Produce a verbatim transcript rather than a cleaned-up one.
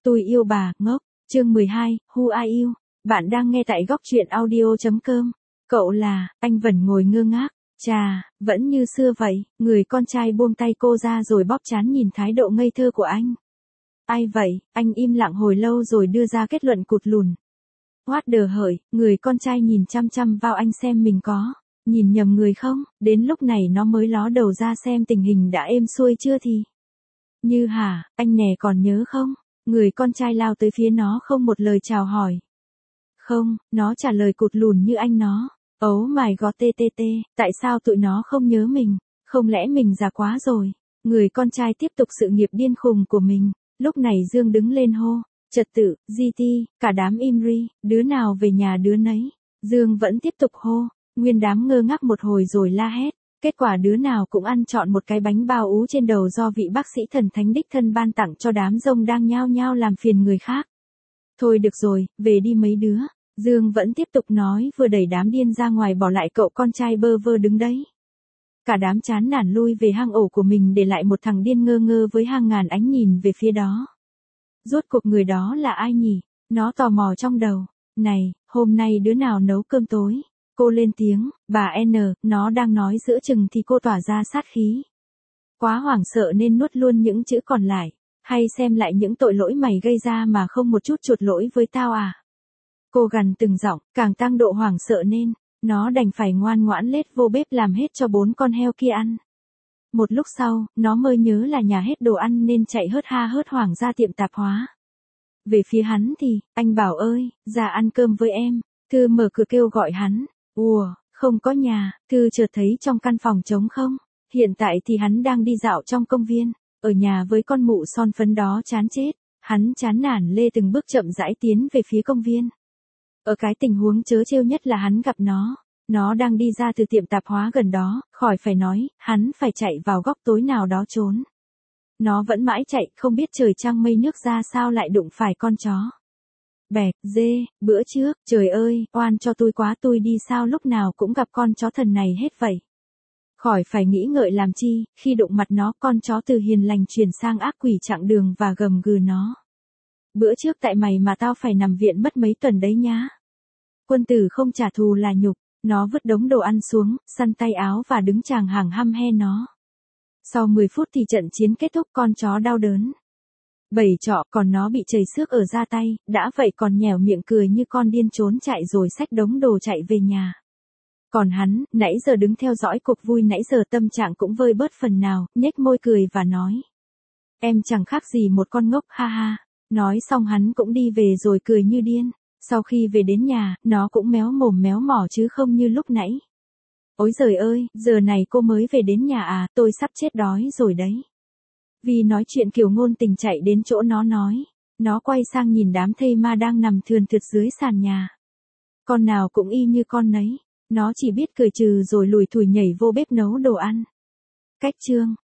Tôi yêu bà, ngốc. Chương mười hai, Who are you? Bạn đang nghe tại góc truyện audio chấm com. Cậu là, anh vẫn ngồi ngơ ngác. Chà, vẫn như xưa vậy, người con trai buông tay cô ra rồi bóp trán nhìn thái độ ngây thơ của anh. Ai vậy? Anh im lặng hồi lâu rồi đưa ra kết luận cụt lùn. What the hởi, người con trai nhìn chăm chăm vào anh xem mình có nhìn nhầm người không, đến lúc này nó mới ló đầu ra xem tình hình đã êm xuôi chưa thì. Như hả, anh nè còn nhớ không? Người con trai lao tới phía nó không một lời chào hỏi. Không, nó trả lời cụt lùn như anh nó. Oh my god tê tê tê, tại sao tụi nó không nhớ mình? Không lẽ mình già quá rồi? Người con trai tiếp tục sự nghiệp điên khùng của mình. Lúc này Dương đứng lên hô. Trật tự, giê tê, cả đám im ri, đứa nào về nhà đứa nấy. Dương vẫn tiếp tục hô. Nguyên đám ngơ ngác một hồi rồi la hét. Kết quả đứa nào cũng ăn trọn một cái bánh bao ú trên đầu do vị bác sĩ thần thánh đích thân ban tặng cho đám rông đang nhao nhao làm phiền người khác. Thôi được rồi, về đi mấy đứa. Dương vẫn tiếp tục nói vừa đẩy đám điên ra ngoài bỏ lại cậu con trai bơ vơ đứng đấy. Cả đám chán nản lui về hang ổ của mình để lại một thằng điên ngơ ngơ với hàng ngàn ánh nhìn về phía đó. Rốt cuộc người đó là ai nhỉ? Nó tò mò trong đầu. Này, hôm nay đứa nào nấu cơm tối? Cô lên tiếng, bà N, nó đang nói giữa chừng thì cô tỏa ra sát khí. Quá hoảng sợ nên nuốt luôn những chữ còn lại. Hay xem lại những tội lỗi mày gây ra mà không một chút chuột lỗi với tao à? Cô gằn từng giọng, càng tăng độ hoảng sợ nên, nó đành phải ngoan ngoãn lết vô bếp làm hết cho bốn con heo kia ăn. Một lúc sau, nó mới nhớ là nhà hết đồ ăn nên chạy hớt ha hớt hoảng ra tiệm tạp hóa. Về phía hắn thì, anh bảo ơi, ra ăn cơm với em. Thư mở cửa kêu gọi hắn. Ủa, không có nhà. Thư chợt thấy trong căn phòng trống không. Hiện tại thì hắn đang đi dạo trong công viên, ở nhà với con mụ son phấn đó chán chết. Hắn chán nản lê từng bước chậm rãi tiến về phía công viên. Ở cái tình huống trớ trêu nhất là hắn gặp nó. Nó đang đi ra từ tiệm tạp hóa gần đó, khỏi phải nói, hắn phải chạy vào góc tối nào đó trốn. Nó vẫn mãi chạy, không biết trời trăng mây nước ra sao lại đụng phải con chó. Bẹt, dê, bữa trước, trời ơi, oan cho tôi quá tôi đi sao lúc nào cũng gặp con chó thần này hết vậy. Khỏi phải nghĩ ngợi làm chi, khi đụng mặt nó con chó từ hiền lành chuyển sang ác quỷ chặng đường và gầm gừ nó. Bữa trước tại mày mà tao phải nằm viện mất mấy tuần đấy nhá. Quân tử không trả thù là nhục, nó vứt đống đồ ăn xuống, săn tay áo và đứng chàng hàng hăm he nó. Sau mười phút thì trận chiến kết thúc con chó đau đớn. Bầy trọ còn nó bị chảy xước ở da tay, đã vậy còn nhẻo miệng cười như con điên trốn chạy rồi xách đống đồ chạy về nhà. Còn hắn, nãy giờ đứng theo dõi cuộc vui nãy giờ tâm trạng cũng vơi bớt phần nào, nhếch môi cười và nói. Em chẳng khác gì một con ngốc ha ha. Nói xong hắn cũng đi về rồi cười như điên. Sau khi về đến nhà, nó cũng méo mồm méo mỏ chứ không như lúc nãy. Ôi giời ơi, giờ này cô mới về đến nhà à, tôi sắp chết đói rồi đấy. Vì nói chuyện kiểu ngôn tình chạy đến chỗ nó nói. Nó quay sang nhìn đám thây ma đang nằm thườn thượt dưới sàn nhà. Con nào cũng y như con nấy. Nó chỉ biết cười trừ rồi lủi thủi nhảy vô bếp nấu đồ ăn. Cách chương